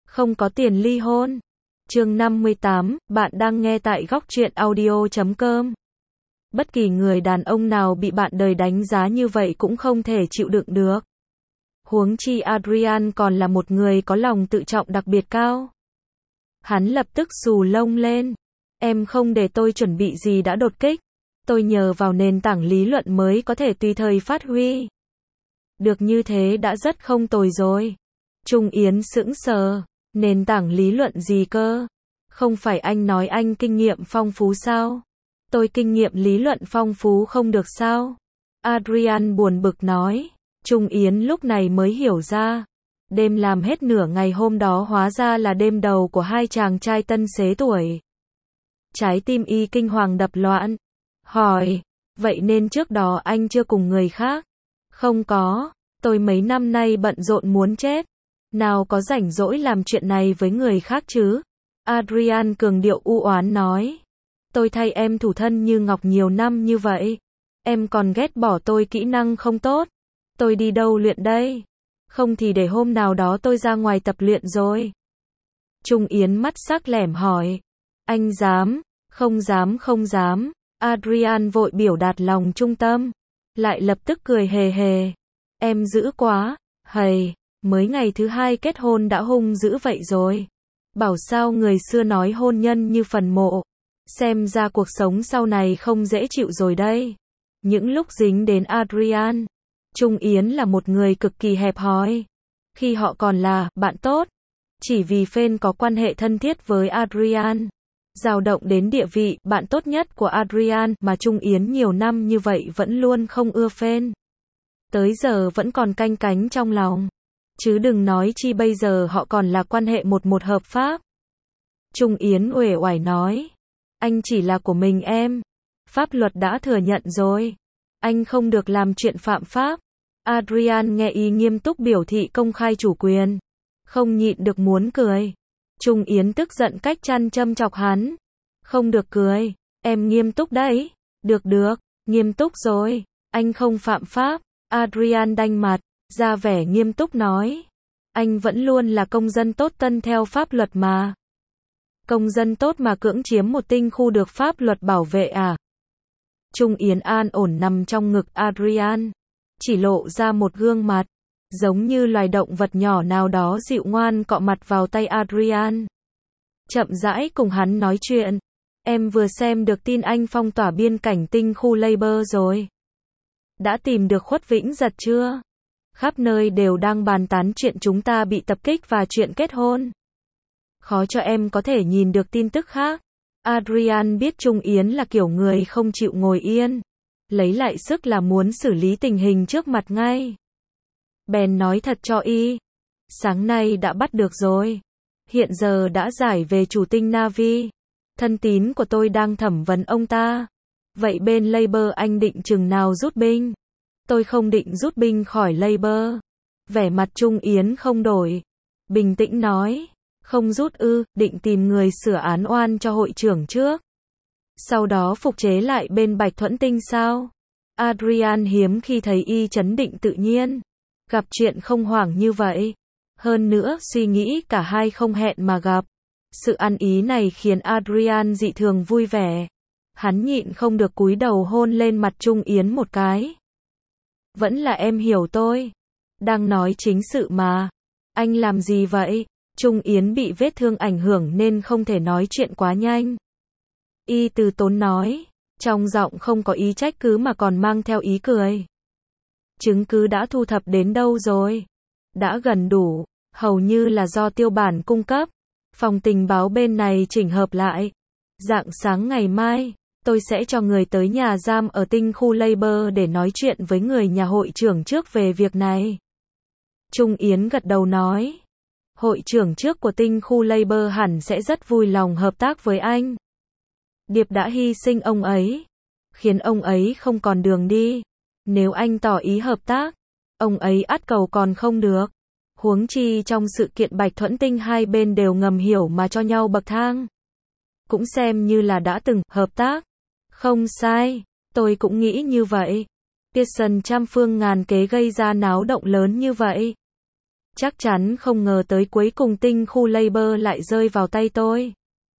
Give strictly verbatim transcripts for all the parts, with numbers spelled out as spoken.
Không có tiền ly hôn. Chương năm mươi tám, bạn đang nghe tại góc truyện audio chấm com. Bất kỳ người đàn ông nào bị bạn đời đánh giá như vậy cũng không thể chịu đựng được. Huống chi Adrian còn là một người có lòng tự trọng đặc biệt cao. Hắn lập tức xù lông lên. Em không để tôi chuẩn bị gì đã đột kích. Tôi nhờ vào nền tảng lý luận mới có thể tùy thời phát huy. Được như thế đã rất không tồi rồi. Trung Yến sững sờ. Nền tảng lý luận gì cơ? Không phải anh nói anh kinh nghiệm phong phú sao? Tôi kinh nghiệm lý luận phong phú không được sao? Adrian buồn bực nói. Trung Yến lúc này mới hiểu ra. Đêm làm hết nửa ngày hôm đó hóa ra là đêm đầu của hai chàng trai tân xế tuổi. Trái tim y kinh hoàng đập loạn. Hỏi, vậy nên trước đó anh chưa cùng người khác? Không có, tôi mấy năm nay bận rộn muốn chết. Nào có rảnh rỗi làm chuyện này với người khác chứ? Adrian cường điệu u oán nói. Tôi thay em thủ thân như ngọc nhiều năm như vậy. Em còn ghét bỏ tôi kỹ năng không tốt. Tôi đi đâu luyện đây? Không thì để hôm nào đó tôi ra ngoài tập luyện rồi. Trung Yến mắt sắc lẻm hỏi. Anh dám? Không dám không dám. Adrian vội biểu đạt lòng trung tâm. Lại lập tức cười hề hề. Em dữ quá. Hầy, mới ngày thứ hai kết hôn đã hung dữ vậy rồi. Bảo sao người xưa nói hôn nhân như phần mộ. Xem ra cuộc sống sau này không dễ chịu rồi đây. Những lúc dính đến Adrian, Trung Yến là một người cực kỳ hẹp hòi. Khi họ còn là bạn tốt, chỉ vì fan có quan hệ thân thiết với Adrian, dao động đến địa vị bạn tốt nhất của Adrian mà Trung Yến nhiều năm như vậy vẫn luôn không ưa fan. Tới giờ vẫn còn canh cánh trong lòng. Chứ đừng nói chi bây giờ họ còn là quan hệ một một hợp pháp. Trung Yến uể oải nói. Anh chỉ là của mình em. Pháp luật đã thừa nhận rồi. Anh không được làm chuyện phạm pháp. Adrian nghe y nghiêm túc biểu thị công khai chủ quyền. Không nhịn được muốn cười. Trung Yến tức giận cách chăn châm chọc hắn. Không được cười. Em nghiêm túc đấy. Được được. Nghiêm túc rồi. Anh không phạm pháp. Adrian đanh mặt. Ra vẻ nghiêm túc nói. Anh vẫn luôn là công dân tốt tuân theo pháp luật mà. Công dân tốt mà cưỡng chiếm một tinh khu được pháp luật bảo vệ à? Trung Yến an ổn nằm trong ngực Adrian. Chỉ lộ ra một gương mặt. Giống như loài động vật nhỏ nào đó dịu ngoan cọ mặt vào tay Adrian. Chậm rãi cùng hắn nói chuyện. Em vừa xem được tin anh phong tỏa biên cảnh tinh khu Labour rồi. Đã tìm được Khuất Vĩnh Giật chưa? Khắp nơi đều đang bàn tán chuyện chúng ta bị tập kích và chuyện kết hôn. Khó cho em có thể nhìn được tin tức khác. Adrian biết Trung Yến là kiểu người không chịu ngồi yên. Lấy lại sức là muốn xử lý tình hình trước mặt ngay. Bèn nói thật cho y. Sáng nay đã bắt được rồi. Hiện giờ đã giải về chủ tinh Navi. Thân tín của tôi đang thẩm vấn ông ta. Vậy bên Labour anh định chừng nào rút binh? Tôi không định rút binh khỏi Labour. Vẻ mặt Trung Yến không đổi. Bình tĩnh nói. Không rút ư, định tìm người sửa án oan cho hội trưởng trước. Sau đó phục chế lại bên Bạch Thuẫn Tinh sao? Adrian hiếm khi thấy y trấn định tự nhiên. Gặp chuyện không hoảng như vậy. Hơn nữa, suy nghĩ cả hai không hẹn mà gặp. Sự ăn ý này khiến Adrian dị thường vui vẻ. Hắn nhịn không được cúi đầu hôn lên mặt Trung Yến một cái. Vẫn là em hiểu tôi. Đang nói chính sự mà. Anh làm gì vậy? Trung Yến bị vết thương ảnh hưởng nên không thể nói chuyện quá nhanh. Y từ tốn nói. Trong giọng không có ý trách cứ mà còn mang theo ý cười. Chứng cứ đã thu thập đến đâu rồi? Đã gần đủ. Hầu như là do tiêu bản cung cấp. Phòng tình báo bên này chỉnh hợp lại. Rạng sáng ngày mai, tôi sẽ cho người tới nhà giam ở tinh khu Labour để nói chuyện với người nhà hội trưởng trước về việc này. Trung Yến gật đầu nói. Hội trưởng trước của tinh khu Labour hẳn sẽ rất vui lòng hợp tác với anh. Điệp đã hy sinh ông ấy. Khiến ông ấy không còn đường đi. Nếu anh tỏ ý hợp tác, ông ấy ắt cầu còn không được. Huống chi trong sự kiện Bạch Thuẫn Tinh hai bên đều ngầm hiểu mà cho nhau bậc thang. Cũng xem như là đã từng hợp tác. Không sai, tôi cũng nghĩ như vậy. Pearson trăm phương ngàn kế gây ra náo động lớn như vậy. Chắc chắn không ngờ tới cuối cùng tinh khu Labour lại rơi vào tay tôi.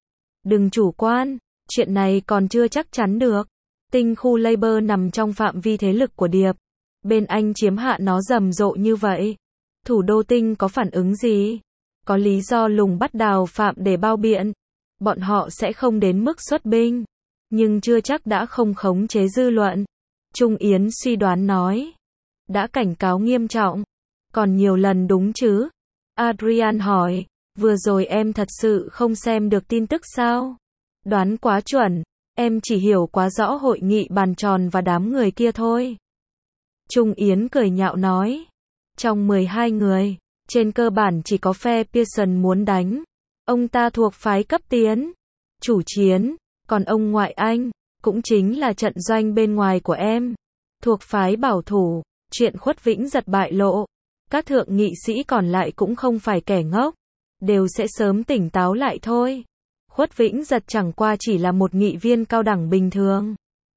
Đừng chủ quan, chuyện này còn chưa chắc chắn được. Tinh khu Labour nằm trong phạm vi thế lực của Điệp. Bên Anh chiếm hạ nó rầm rộ như vậy. Thủ đô Tinh có phản ứng gì? Có lý do lùng bắt đào phạm để bao biện. Bọn họ sẽ không đến mức xuất binh. Nhưng chưa chắc đã không khống chế dư luận. Trung Yến suy đoán nói. Đã cảnh cáo nghiêm trọng. Còn nhiều lần đúng chứ? Adrian hỏi. Vừa rồi em thật sự không xem được tin tức sao? Đoán quá chuẩn. Em chỉ hiểu quá rõ hội nghị bàn tròn và đám người kia thôi. Trung Yến cười nhạo nói. Trong mười hai người, trên cơ bản chỉ có phe Pearson muốn đánh. Ông ta thuộc phái cấp tiến, chủ chiến, còn ông ngoại anh, cũng chính là trận doanh bên ngoài của em, thuộc phái bảo thủ. Chuyện Khuất Vĩnh Giật bại lộ. Các thượng nghị sĩ còn lại cũng không phải kẻ ngốc, đều sẽ sớm tỉnh táo lại thôi. Khuất Vĩnh Giật chẳng qua chỉ là một nghị viên cao đẳng bình thường.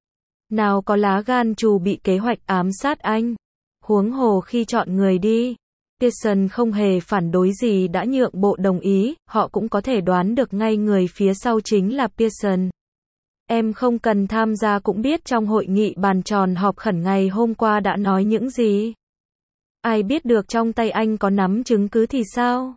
Nào có lá gan trù bị kế hoạch ám sát anh. Huống hồ khi chọn người đi, Pearson không hề phản đối gì đã nhượng bộ đồng ý, họ cũng có thể đoán được ngay người phía sau chính là Pearson. Em không cần tham gia cũng biết trong hội nghị bàn tròn họp khẩn ngày hôm qua đã nói những gì. Ai biết được trong tay anh có nắm chứng cứ thì sao?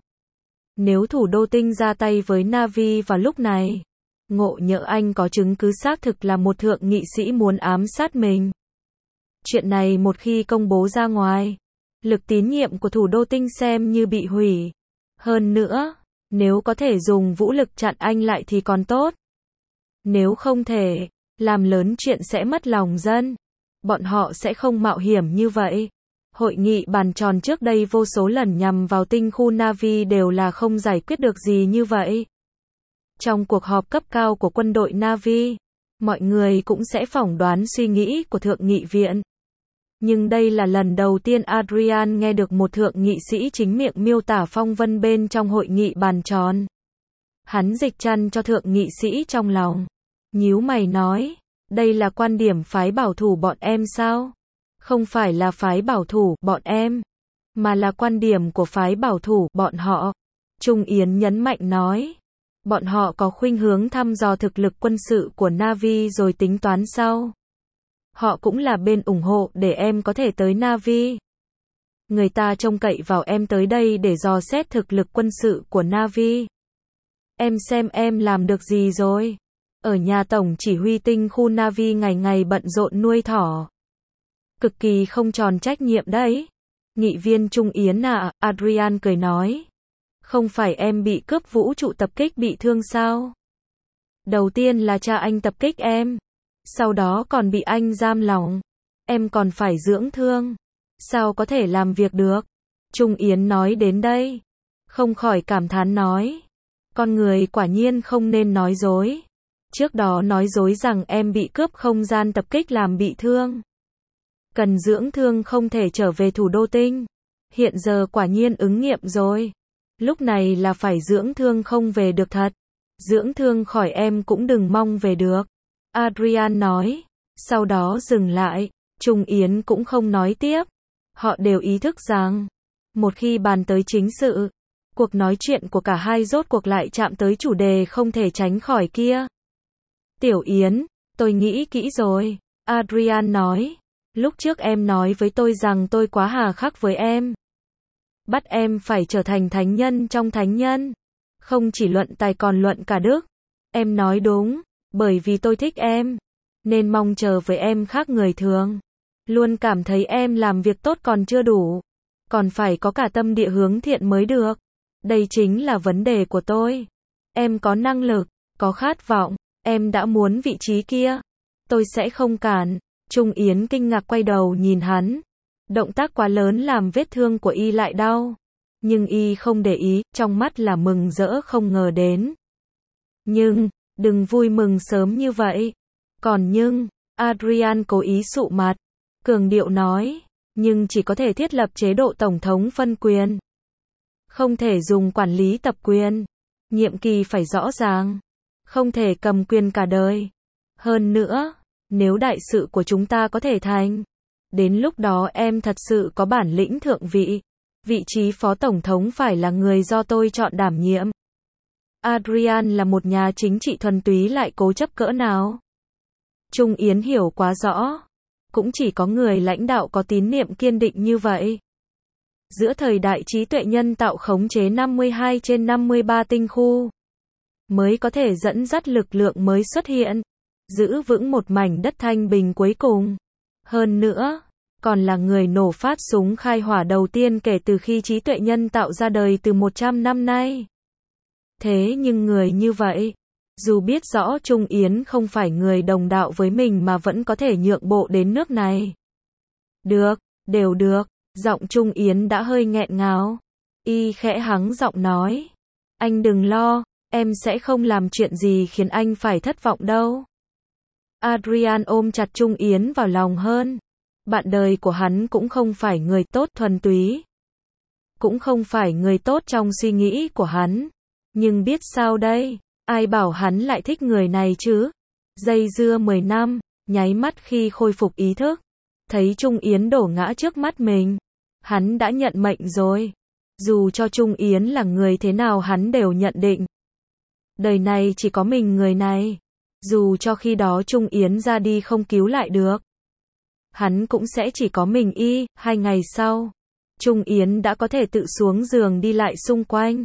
Nếu thủ đô Tinh ra tay với Na'vi vào lúc này, ngộ nhỡ anh có chứng cứ xác thực là một thượng nghị sĩ muốn ám sát mình. Chuyện này một khi công bố ra ngoài, lực tín nhiệm của thủ đô Tinh xem như bị hủy. Hơn nữa, nếu có thể dùng vũ lực chặn anh lại thì còn tốt. Nếu không thể, làm lớn chuyện sẽ mất lòng dân. Bọn họ sẽ không mạo hiểm như vậy. Hội nghị bàn tròn trước đây vô số lần nhằm vào tinh khu Na'vi đều là không giải quyết được gì như vậy. Trong cuộc họp cấp cao của quân đội Na'vi, mọi người cũng sẽ phỏng đoán suy nghĩ của thượng nghị viện. Nhưng đây là lần đầu tiên Adrian nghe được một thượng nghị sĩ chính miệng miêu tả phong vân bên trong hội nghị bàn tròn. Hắn dịch chăn cho thượng nghị sĩ trong lòng. Nhíu mày nói, đây là quan điểm phái bảo thủ bọn em sao? Không phải là phái bảo thủ bọn em, mà là quan điểm của phái bảo thủ bọn họ. Trung Yến nhấn mạnh nói, bọn họ có khuynh hướng thăm dò thực lực quân sự của Na'vi rồi tính toán sau. Họ cũng là bên ủng hộ để em có thể tới Na'vi. Người ta trông cậy vào em tới đây để dò xét thực lực quân sự của Na'vi. Em xem em làm được gì rồi? Ở nhà tổng chỉ huy tinh khu Na'vi ngày ngày bận rộn nuôi thỏ. Cực kỳ không tròn trách nhiệm đấy. Nghị viên Trung Yến à, Adrian cười nói. Không phải em bị cướp vũ trụ tập kích bị thương sao? Đầu tiên là cha anh tập kích em. Sau đó còn bị anh giam lỏng. Em còn phải dưỡng thương. Sao có thể làm việc được? Trung Yến nói đến đây. Không khỏi cảm thán nói. Con người quả nhiên không nên nói dối. Trước đó nói dối rằng em bị cướp không gian tập kích làm bị thương. Cần dưỡng thương không thể trở về thủ đô Tinh. Hiện giờ quả nhiên ứng nghiệm rồi. Lúc này là phải dưỡng thương không về được thật. Dưỡng thương khỏi em cũng đừng mong về được. Adrian nói. Sau đó dừng lại. Trung Yến cũng không nói tiếp. Họ đều ý thức rằng, một khi bàn tới chính sự, cuộc nói chuyện của cả hai rốt cuộc lại chạm tới chủ đề không thể tránh khỏi kia. Tiểu Yến, tôi nghĩ kỹ rồi. Adrian nói. Lúc trước em nói với tôi rằng tôi quá hà khắc với em. Bắt em phải trở thành thánh nhân trong thánh nhân. Không chỉ luận tài còn luận cả đức. Em nói đúng, bởi vì tôi thích em. Nên mong chờ với em khác người thường. Luôn cảm thấy em làm việc tốt còn chưa đủ. Còn phải có cả tâm địa hướng thiện mới được. Đây chính là vấn đề của tôi. Em có năng lực, có khát vọng. Em đã muốn vị trí kia. Tôi sẽ không cản. Trung Yến kinh ngạc quay đầu nhìn hắn. Động tác quá lớn làm vết thương của y lại đau. Nhưng y không để ý, trong mắt là mừng rỡ không ngờ đến. Nhưng, đừng vui mừng sớm như vậy. Còn nhưng, Adrian cố ý sụ mặt. Cường điệu nói, nhưng chỉ có thể thiết lập chế độ tổng thống phân quyền. Không thể dùng quản lý tập quyền. Nhiệm kỳ phải rõ ràng. Không thể cầm quyền cả đời. Hơn nữa, nếu đại sự của chúng ta có thể thành, đến lúc đó em thật sự có bản lĩnh thượng vị. Vị trí phó tổng thống phải là người do tôi chọn đảm nhiệm. Adrian là một nhà chính trị thuần túy lại cố chấp cỡ nào. Trung Yến hiểu quá rõ. Cũng chỉ có người lãnh đạo có tín niệm kiên định như vậy. Giữa thời đại trí tuệ nhân tạo khống chế năm mươi hai trên năm mươi ba tinh khu, mới có thể dẫn dắt lực lượng mới xuất hiện, giữ vững một mảnh đất thanh bình cuối cùng. Hơn nữa, còn là người nổ phát súng khai hỏa đầu tiên kể từ khi trí tuệ nhân tạo ra đời từ một trăm năm nay. Thế nhưng người như vậy, dù biết rõ Trung Yến không phải người đồng đạo với mình mà vẫn có thể nhượng bộ đến nước này. Được, đều được, giọng Trung Yến đã hơi nghẹn ngào. Y khẽ hắng giọng nói. Anh đừng lo, em sẽ không làm chuyện gì khiến anh phải thất vọng đâu. Adrian ôm chặt Trung Yến vào lòng hơn. Bạn đời của hắn cũng không phải người tốt thuần túy. Cũng không phải người tốt trong suy nghĩ của hắn. Nhưng biết sao đây? Ai bảo hắn lại thích người này chứ? Dây dưa mười năm, nháy mắt khi khôi phục ý thức. Thấy Trung Yến đổ ngã trước mắt mình. Hắn đã nhận mệnh rồi. Dù cho Trung Yến là người thế nào hắn đều nhận định. Đời này chỉ có mình người này. Dù cho khi đó Trung Yến ra đi không cứu lại được. Hắn cũng sẽ chỉ có mình y. Hai ngày sau, Trung Yến đã có thể tự xuống giường đi lại xung quanh.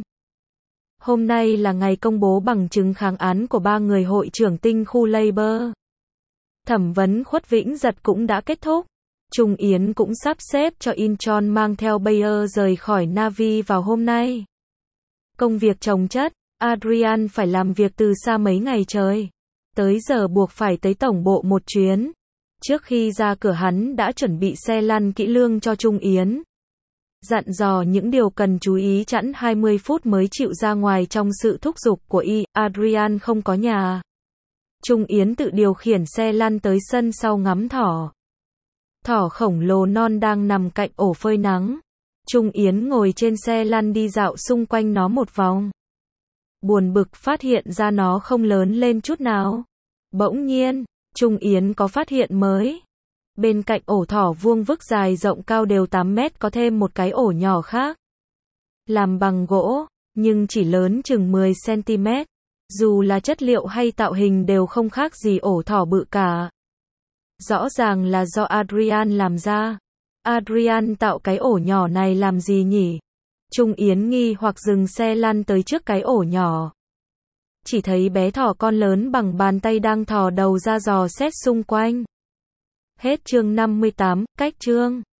Hôm nay là ngày công bố bằng chứng kháng án của ba người hội trưởng tinh khu Labour. Thẩm vấn Khuất Vĩnh Giật cũng đã kết thúc. Trung Yến cũng sắp xếp cho Incheon mang theo Bayer rời khỏi Navi vào hôm nay. Công việc chồng chất, Adrian phải làm việc từ xa mấy ngày trời. Tới giờ buộc phải tới tổng bộ một chuyến. Trước khi ra cửa hắn đã chuẩn bị xe lăn kỹ lưỡng cho Trung Yến. Dặn dò những điều cần chú ý chẵn hai mươi phút mới chịu ra ngoài trong sự thúc giục của y. Adrian không có nhà. Trung Yến tự điều khiển xe lăn tới sân sau ngắm thỏ. Thỏ khổng lồ non đang nằm cạnh ổ phơi nắng. Trung Yến ngồi trên xe lăn đi dạo xung quanh nó một vòng. Buồn bực phát hiện ra nó không lớn lên chút nào. Bỗng nhiên, Trung Yến có phát hiện mới. Bên cạnh ổ thỏ vuông vức dài rộng cao đều tám mét có thêm một cái ổ nhỏ khác. Làm bằng gỗ, nhưng chỉ lớn chừng mười xăng-ti-mét. Dù là chất liệu hay tạo hình đều không khác gì ổ thỏ bự cả. Rõ ràng là do Adrian làm ra. Adrian tạo cái ổ nhỏ này làm gì nhỉ? Trung Yến nghi hoặc dừng xe lăn tới trước cái ổ nhỏ. Chỉ thấy bé thỏ con lớn bằng bàn tay đang thò đầu ra dò xét xung quanh. Hết chương năm mươi tám, cách chương.